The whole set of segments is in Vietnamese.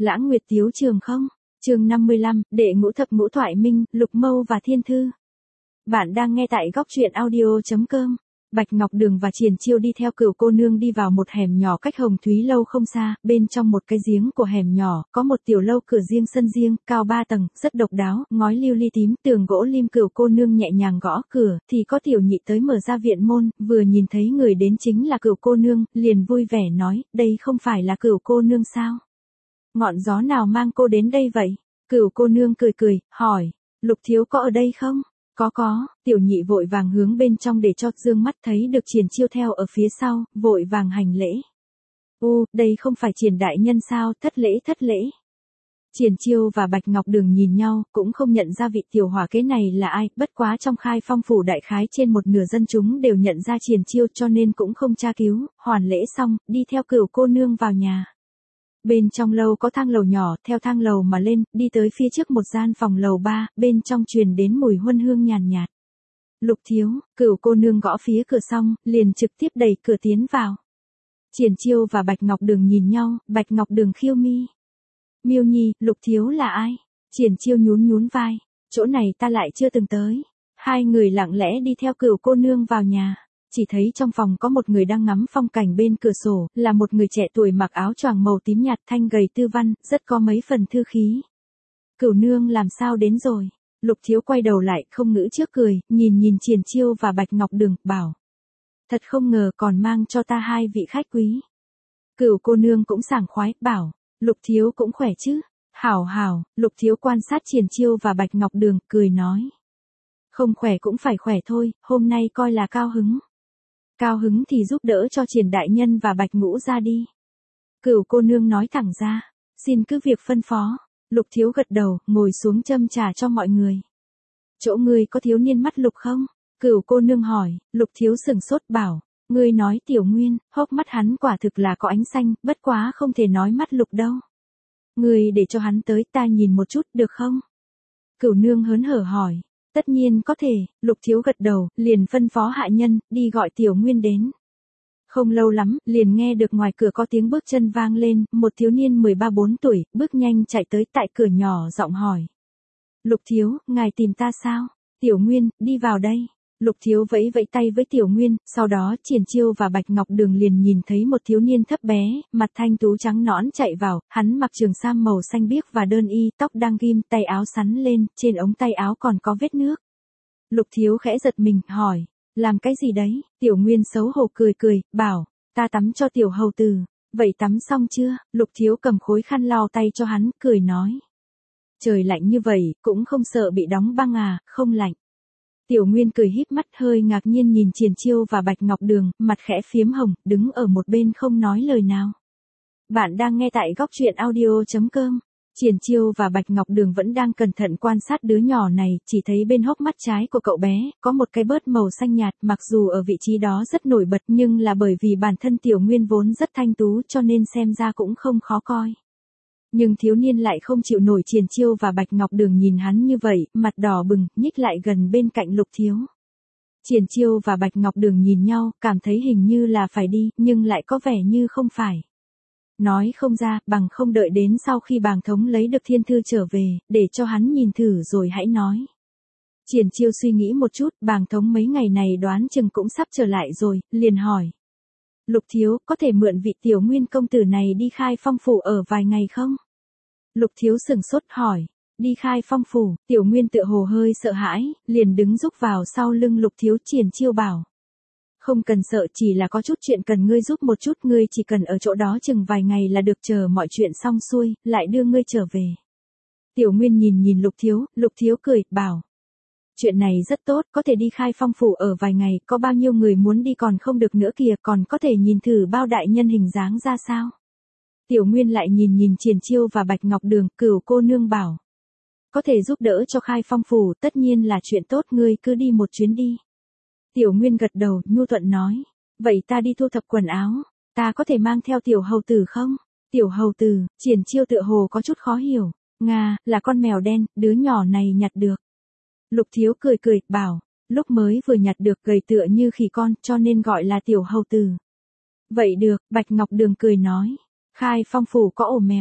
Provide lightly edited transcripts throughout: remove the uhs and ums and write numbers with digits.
Lãng Nguyệt Tiếu Trường không? Chương 55, Đệ Ngũ Thập Ngũ Thoại Minh, Lục Mâu và Thiên Thư. Bạn đang nghe tại góc truyện audio.com. Bạch Ngọc Đường và Triển Chiêu đi theo Cửu cô nương đi vào một hẻm nhỏ cách Hồng Thúy lâu không xa, bên trong một cái giếng của hẻm nhỏ, có một tiểu lâu cửa riêng sân riêng, cao 3 tầng, rất độc đáo, ngói lưu ly tím, tường gỗ lim. Cửu cô nương nhẹ nhàng gõ cửa, thì có tiểu nhị tới mở ra viện môn, vừa nhìn thấy người đến chính là Cửu cô nương, liền vui vẻ nói, đây không phải là Cửu cô nương sao? Ngọn gió nào mang cô đến đây vậy? Cửu cô nương cười cười, hỏi, Lục thiếu có ở đây không? Có, tiểu nhị vội vàng hướng bên trong để cho dương mắt thấy được Triển Chiêu theo ở phía sau, vội vàng hành lễ. Đây không phải Triển đại nhân sao, thất lễ. Triển Chiêu và Bạch Ngọc Đường nhìn nhau, cũng không nhận ra vị tiểu hỏa kế này là ai, bất quá trong Khai Phong phủ đại khái trên một nửa dân chúng đều nhận ra Triển Chiêu cho nên cũng không tra cứu, hoàn lễ xong, đi theo Cửu cô nương vào nhà. Bên trong lâu có thang lầu nhỏ, theo thang lầu mà lên, đi tới phía trước một gian phòng lầu 3, bên trong truyền đến mùi huân hương nhàn nhạt. Lục thiếu, Cửu cô nương gõ phía cửa xong, liền trực tiếp đẩy cửa tiến vào. Triển Chiêu và Bạch Ngọc Đường nhìn nhau, Bạch Ngọc Đường khiêu mi. Miêu nhi, Lục thiếu là ai? Triển Chiêu nhún vai, chỗ này ta lại chưa từng tới. Hai người lặng lẽ đi theo Cửu cô nương vào nhà. Chỉ thấy trong phòng có một người đang ngắm phong cảnh bên cửa sổ, là một người trẻ tuổi mặc áo choàng màu tím nhạt, thanh gầy tư văn, rất có mấy phần thư khí. Cửu nương làm sao đến rồi? Lục thiếu quay đầu lại, không ngữ trước cười, nhìn Triển Chiêu và Bạch Ngọc Đường, bảo. Thật không ngờ còn mang cho ta hai vị khách quý. Cửu cô nương cũng sảng khoái, bảo, Lục thiếu cũng khỏe chứ? Hảo, Lục thiếu quan sát Triển Chiêu và Bạch Ngọc Đường, cười nói. Không khỏe cũng phải khỏe thôi, hôm nay coi là cao hứng. Cao hứng thì giúp đỡ cho Triển đại nhân và Bạch ngũ ra đi. Cửu cô nương nói thẳng ra, xin cứ việc phân phó. Lục thiếu gật đầu, ngồi xuống châm trà cho mọi người. Chỗ ngươi có thiếu niên mắt lục không? Cửu cô nương hỏi. Lục thiếu sừng sốt bảo, ngươi nói Tiểu Nguyên, hốc mắt hắn quả thực là có ánh xanh, bất quá không thể nói mắt lục đâu. Ngươi để cho hắn tới ta nhìn một chút được không? Cửu nương hớn hở hỏi. Tất nhiên có thể, Lục thiếu gật đầu, liền phân phó hạ nhân, đi gọi Tiểu Nguyên đến. Không lâu lắm, liền nghe được ngoài cửa có tiếng bước chân vang lên, một thiếu niên 13-14 tuổi, bước nhanh chạy tới tại cửa nhỏ giọng hỏi. Lục thiếu, ngài tìm ta sao? Tiểu Nguyên, đi vào đây. Lục thiếu vẫy vẫy tay với Tiểu Nguyên, sau đó Triển Chiêu và Bạch Ngọc Đường liền nhìn thấy một thiếu niên thấp bé, mặt thanh tú trắng nõn chạy vào, hắn mặc trường sam màu xanh biếc và đơn y, tóc đang ghim, tay áo sắn lên, trên ống tay áo còn có vết nước. Lục thiếu khẽ giật mình, hỏi, làm cái gì đấy? Tiểu Nguyên xấu hổ cười, bảo, ta tắm cho tiểu hầu tử. Vậy tắm xong chưa? Lục thiếu cầm khối khăn lau tay cho hắn, cười nói. Trời lạnh như vậy, cũng không sợ bị đóng băng à? Không lạnh. Tiểu Nguyên cười híp mắt, hơi ngạc nhiên nhìn Triển Chiêu và Bạch Ngọc Đường, mặt khẽ phiếm hồng, đứng ở một bên không nói lời nào. Bạn đang nghe tại góc truyện audio.com. Triển Chiêu và Bạch Ngọc Đường vẫn đang cẩn thận quan sát đứa nhỏ này, chỉ thấy bên hốc mắt trái của cậu bé, có một cái bớt màu xanh nhạt, mặc dù ở vị trí đó rất nổi bật nhưng là bởi vì bản thân Tiểu Nguyên vốn rất thanh tú cho nên xem ra cũng không khó coi. Nhưng thiếu niên lại không chịu nổi Triển Chiêu và Bạch Ngọc Đường nhìn hắn như vậy, mặt đỏ bừng, nhích lại gần bên cạnh Lục thiếu. Triển Chiêu và Bạch Ngọc Đường nhìn nhau, cảm thấy hình như là phải đi, nhưng lại có vẻ như không phải. Nói không ra, bằng không đợi đến sau khi bàng thống lấy được thiên thư trở về, để cho hắn nhìn thử rồi hãy nói. Triển Chiêu suy nghĩ một chút, bàng thống mấy ngày này đoán chừng cũng sắp trở lại rồi, liền hỏi. Lục thiếu, có thể mượn vị Tiểu Nguyên công tử này đi Khai Phong phủ ở vài ngày không? Lục thiếu sừng sốt hỏi. Đi Khai Phong phủ? Tiểu Nguyên tựa hồ hơi sợ hãi, liền đứng rúc vào sau lưng Lục thiếu. Triển Chiêu bảo. Không cần sợ, chỉ là có chút chuyện cần ngươi giúp một chút, ngươi chỉ cần ở chỗ đó chừng vài ngày là được, chờ mọi chuyện xong xuôi, lại đưa ngươi trở về. Tiểu Nguyên nhìn Lục thiếu cười, bảo. Chuyện này rất tốt, có thể đi Khai Phong phủ ở vài ngày, có bao nhiêu người muốn đi còn không được nữa kìa, còn có thể nhìn thử bao đại nhân hình dáng ra sao. Tiểu Nguyên lại nhìn Triển Chiêu và Bạch Ngọc Đường, Cửu cô nương bảo. Có thể giúp đỡ cho Khai Phong phủ, tất nhiên là chuyện tốt, ngươi cứ đi một chuyến đi. Tiểu Nguyên gật đầu, nhu thuận nói. Vậy ta đi thu thập quần áo, ta có thể mang theo tiểu hầu tử không? Tiểu hầu tử, Triển Chiêu tựa hồ có chút khó hiểu. Nga, là con mèo đen, đứa nhỏ này nhặt được. Lục thiếu cười, bảo, lúc mới vừa nhặt được gầy tựa như khỉ con, cho nên gọi là tiểu hầu tử. Vậy được, Bạch Ngọc Đường cười nói. Khai Phong phủ có ổ mèo.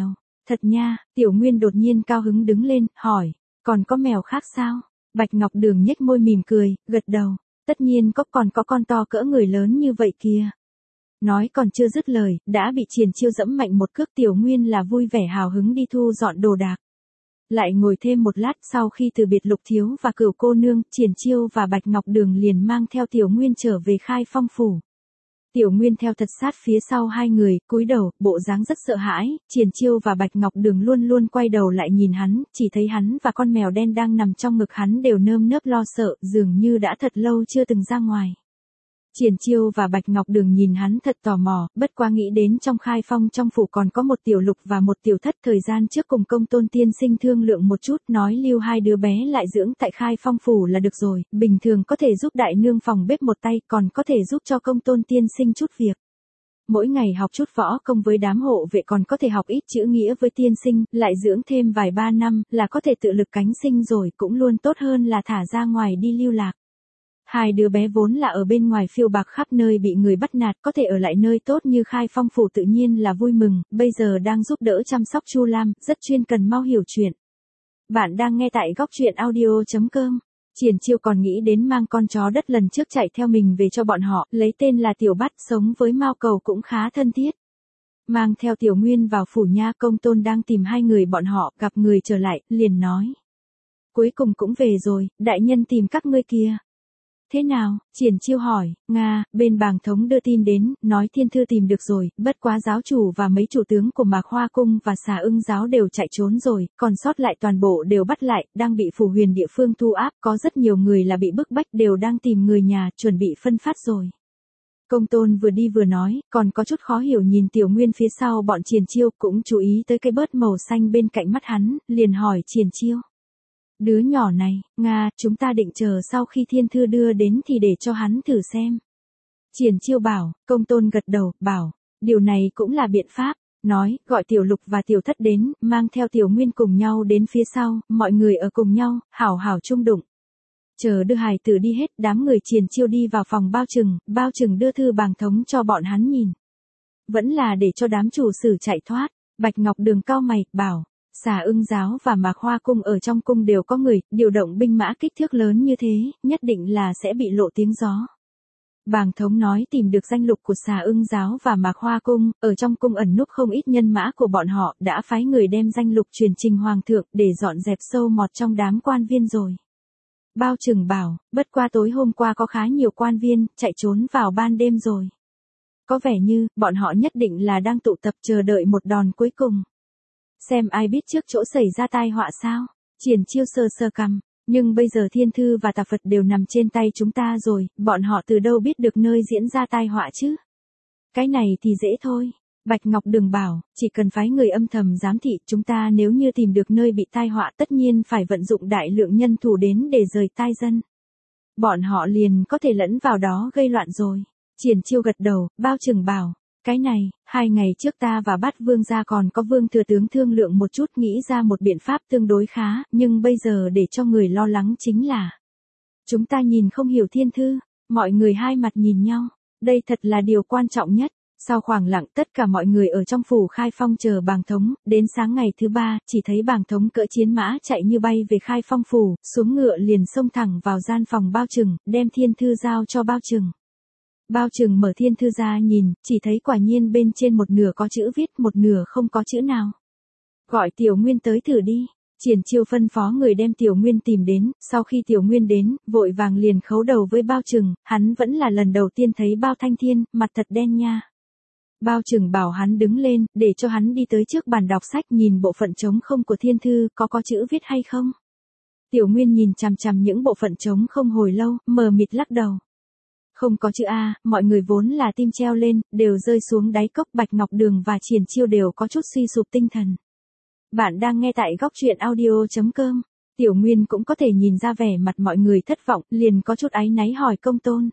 Thật nha, Tiểu Nguyên đột nhiên cao hứng đứng lên, hỏi, còn có mèo khác sao? Bạch Ngọc Đường nhếch môi mỉm cười, gật đầu, tất nhiên còn có con to cỡ người lớn như vậy kìa. Nói còn chưa dứt lời, đã bị Triển Chiêu dẫm mạnh một cước. Tiểu Nguyên là vui vẻ hào hứng đi thu dọn đồ đạc. Lại ngồi thêm một lát, sau khi từ biệt Lục Thiếu và Cửu cô nương, Triển Chiêu và Bạch Ngọc Đường liền mang theo Tiểu Nguyên trở về Khai Phong phủ. Tiểu Nguyên theo thật sát phía sau hai người, cúi đầu, bộ dáng rất sợ hãi. Triển Chiêu và Bạch Ngọc Đường luôn luôn quay đầu lại nhìn hắn, chỉ thấy hắn và con mèo đen đang nằm trong ngực hắn đều nơm nớp lo sợ, dường như đã thật lâu chưa từng ra ngoài. Triển Chiêu và Bạch Ngọc Đường nhìn hắn thật tò mò, bất quá nghĩ đến trong Khai Phong trong phủ còn có một Tiểu Lục và một Tiểu Thất, thời gian trước cùng Công Tôn tiên sinh thương lượng một chút, nói lưu hai đứa bé lại dưỡng tại Khai Phong phủ là được rồi, bình thường có thể giúp đại nương phòng bếp một tay, còn có thể giúp cho Công Tôn tiên sinh chút việc. Mỗi ngày học chút võ công với đám hộ vệ, còn có thể học ít chữ nghĩa với tiên sinh, lại dưỡng thêm vài ba năm là có thể tự lực cánh sinh rồi, cũng luôn tốt hơn là thả ra ngoài đi lưu lạc. Hai đứa bé vốn là ở bên ngoài phiêu bạc khắp nơi bị người bắt nạt, có thể ở lại nơi tốt như Khai Phong phủ tự nhiên là vui mừng, bây giờ đang giúp đỡ chăm sóc Chu Lam, rất chuyên cần mau hiểu chuyện. Bạn đang nghe tại góc truyện audio.com. Triển Chiêu còn nghĩ đến mang con chó đất lần trước chạy theo mình về cho bọn họ, lấy tên là Tiểu Bát, sống với Mao Cầu cũng khá thân thiết. Mang theo Tiểu Nguyên vào phủ nha. Công Tôn đang tìm hai người bọn họ, gặp người trở lại, liền nói. Cuối cùng cũng về rồi, đại nhân tìm các ngươi kìa. Thế nào? Triển Chiêu hỏi. Nga, bên bàng thống đưa tin đến, nói thiên thư tìm được rồi, bất quá giáo chủ và mấy chủ tướng của Mạc Hoa cung và Xà Ưng giáo đều chạy trốn rồi, còn sót lại toàn bộ đều bắt lại, đang bị phủ huyền địa phương thu áp, có rất nhiều người là bị bức bách, đều đang tìm người nhà, chuẩn bị phân phát rồi. Công Tôn vừa đi vừa nói, còn có chút khó hiểu nhìn Tiểu Nguyên phía sau bọn Triển Chiêu, cũng chú ý tới cái bớt màu xanh bên cạnh mắt hắn, liền hỏi Triển Chiêu. Đứa nhỏ này, Nga, chúng ta định chờ sau khi thiên thư đưa đến thì để cho hắn thử xem. Triển Chiêu bảo. Công Tôn gật đầu, bảo, điều này cũng là biện pháp, nói, gọi Tiểu Lục và Tiểu Thất đến, mang theo Tiểu Nguyên cùng nhau đến phía sau, mọi người ở cùng nhau, hảo hảo chung đụng. Chờ đưa hài tử đi hết, đám người Triển Chiêu đi vào phòng Bao Trừng đưa thư bàng thống cho bọn hắn nhìn. Vẫn là để cho đám chủ sử chạy thoát. Bạch Ngọc Đường cau mày, bảo. Xà Ưng giáo và Mạc Hoa cung ở trong cung đều có người, điều động binh mã kích thước lớn như thế, nhất định là sẽ bị lộ tiếng gió. Bàng thống nói tìm được danh lục của Xà Ưng giáo và Mạc Hoa cung, ở trong cung ẩn núp không ít nhân mã của bọn họ, đã phái người đem danh lục truyền trình hoàng thượng để dọn dẹp sâu mọt trong đám quan viên rồi. Bao Trừng bảo, bất qua tối hôm qua có khá nhiều quan viên chạy trốn vào ban đêm rồi. Có vẻ như bọn họ nhất định là đang tụ tập chờ đợi một đòn cuối cùng. Xem ai biết trước chỗ xảy ra tai họa sao? Triển Chiêu sờ sờ cằm, nhưng bây giờ thiên thư và tà Phật đều nằm trên tay chúng ta rồi, bọn họ từ đâu biết được nơi diễn ra tai họa chứ? Cái này thì dễ thôi. Bạch Ngọc Đường bảo, chỉ cần phái người âm thầm giám thị, chúng ta nếu như tìm được nơi bị tai họa tất nhiên phải vận dụng đại lượng nhân thủ đến để rời tai dân. Bọn họ liền có thể lẫn vào đó gây loạn rồi. Triển Chiêu gật đầu, Bao Trừng bảo. Cái này, 2 ngày trước ta và Bát Vương gia còn có Vương thừa tướng thương lượng một chút, nghĩ ra một biện pháp tương đối khá, nhưng bây giờ để cho người lo lắng chính là chúng ta nhìn không hiểu thiên thư. Mọi người hai mặt nhìn nhau, đây thật là điều quan trọng nhất. Sau khoảng lặng, tất cả mọi người ở trong phủ Khai Phong chờ bàng thống, đến sáng ngày thứ 3, chỉ thấy bàng thống cưỡi chiến mã chạy như bay về Khai Phong phủ, xuống ngựa liền xông thẳng vào gian phòng Bao Trừng, đem thiên thư giao cho Bao Trừng. Bao Trừng mở thiên thư ra nhìn, chỉ thấy quả nhiên bên trên một nửa có chữ viết, một nửa không có chữ nào. Gọi Tiểu Nguyên tới thử đi. Triển Chiêu phân phó người đem Tiểu Nguyên tìm đến, sau khi Tiểu Nguyên đến, vội vàng liền khấu đầu với Bao Trừng, hắn vẫn là lần đầu tiên thấy Bao Thanh Thiên, mặt thật đen nha. Bao Trừng bảo hắn đứng lên, để cho hắn đi tới trước bàn đọc sách nhìn bộ phận trống không của thiên thư, có chữ viết hay không. Tiểu Nguyên nhìn chằm chằm những bộ phận trống không hồi lâu, mờ mịt lắc đầu. Không có chữ A, mọi người vốn là tim treo lên, đều rơi xuống đáy cốc. Bạch Ngọc Đường và Triển Chiêu đều có chút suy sụp tinh thần. Bạn đang nghe tại góc truyện audio.com. Tiểu Nguyên cũng có thể nhìn ra vẻ mặt mọi người thất vọng, liền có chút áy náy hỏi Công Tôn.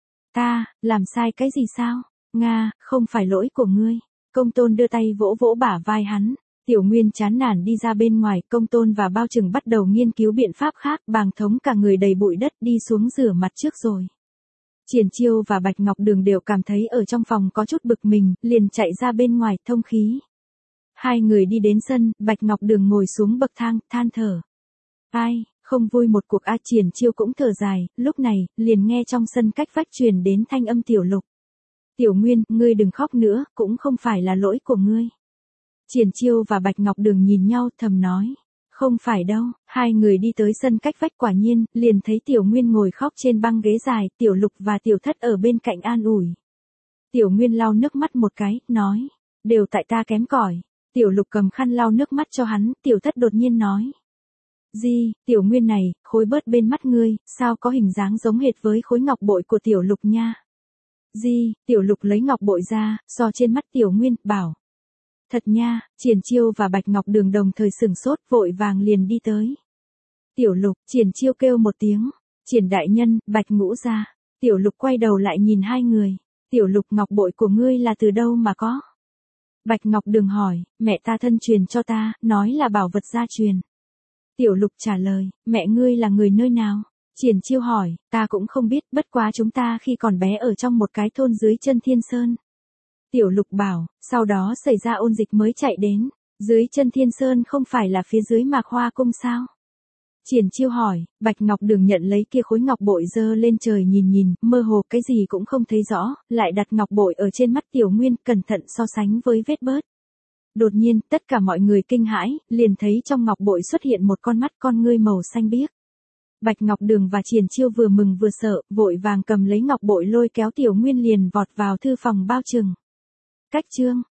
Ta, làm sai cái gì sao? Nga, không phải lỗi của ngươi. Công Tôn đưa tay vỗ vỗ bả vai hắn. Tiểu Nguyên chán nản đi ra bên ngoài, Công Tôn và Bao Trừng bắt đầu nghiên cứu biện pháp khác, bàng thống cả người đầy bụi đất đi xuống rửa mặt trước rồi. Triển Chiêu và Bạch Ngọc Đường đều cảm thấy ở trong phòng có chút bực mình, liền chạy ra bên ngoài thông khí. Hai người đi đến sân, Bạch Ngọc Đường ngồi xuống bậc thang, than thở. Ai, không vui một cuộc. Triển Chiêu cũng thở dài, lúc này, liền nghe trong sân cách vách truyền đến thanh âm Tiểu Lục. Tiểu Nguyên, ngươi đừng khóc nữa, cũng không phải là lỗi của ngươi. Triển Chiêu và Bạch Ngọc Đường nhìn nhau thầm nói. Không phải đâu, hai người đi tới sân cách vách quả nhiên, liền thấy Tiểu Nguyên ngồi khóc trên băng ghế dài, Tiểu Lục và Tiểu Thất ở bên cạnh an ủi. Tiểu Nguyên lau nước mắt một cái, nói. Đều tại ta kém cỏi. Tiểu Lục cầm khăn lau nước mắt cho hắn, Tiểu Thất đột nhiên nói. Di, Tiểu Nguyên này, khối bớt bên mắt ngươi, sao có hình dáng giống hệt với khối ngọc bội của Tiểu Lục nha. Di, Tiểu Lục lấy ngọc bội ra, so trên mắt Tiểu Nguyên, bảo. Thật nha, Triển Chiêu và Bạch Ngọc Đường đồng thời sửng sốt, vội vàng liền đi tới. Tiểu Lục, Triển Chiêu kêu một tiếng. Triển đại nhân, Bạch Ngũ ra. Tiểu Lục quay đầu lại nhìn hai người. Tiểu Lục, ngọc bội của ngươi là từ đâu mà có? Bạch Ngọc Đường hỏi, mẹ ta thân truyền cho ta, nói là bảo vật gia truyền. Tiểu Lục trả lời, mẹ ngươi là người nơi nào? Triển Chiêu hỏi, ta cũng không biết, bất quá chúng ta khi còn bé ở trong một cái thôn dưới chân Thiên Sơn. Tiểu Lục bảo, sau đó xảy ra ôn dịch mới chạy đến, dưới chân Thiên Sơn không phải là phía dưới Mạc Hoa Cung sao? Triển Chiêu hỏi, Bạch Ngọc Đường nhận lấy kia khối ngọc bội giơ lên trời nhìn, mơ hồ cái gì cũng không thấy rõ, lại đặt ngọc bội ở trên mắt Tiểu Nguyên, cẩn thận so sánh với vết bớt. Đột nhiên, tất cả mọi người kinh hãi, liền thấy trong ngọc bội xuất hiện một con mắt con ngươi màu xanh biếc. Bạch Ngọc Đường và Triển Chiêu vừa mừng vừa sợ, vội vàng cầm lấy ngọc bội lôi kéo Tiểu Nguyên liền vọt vào thư phòng bao trừng. Cách chương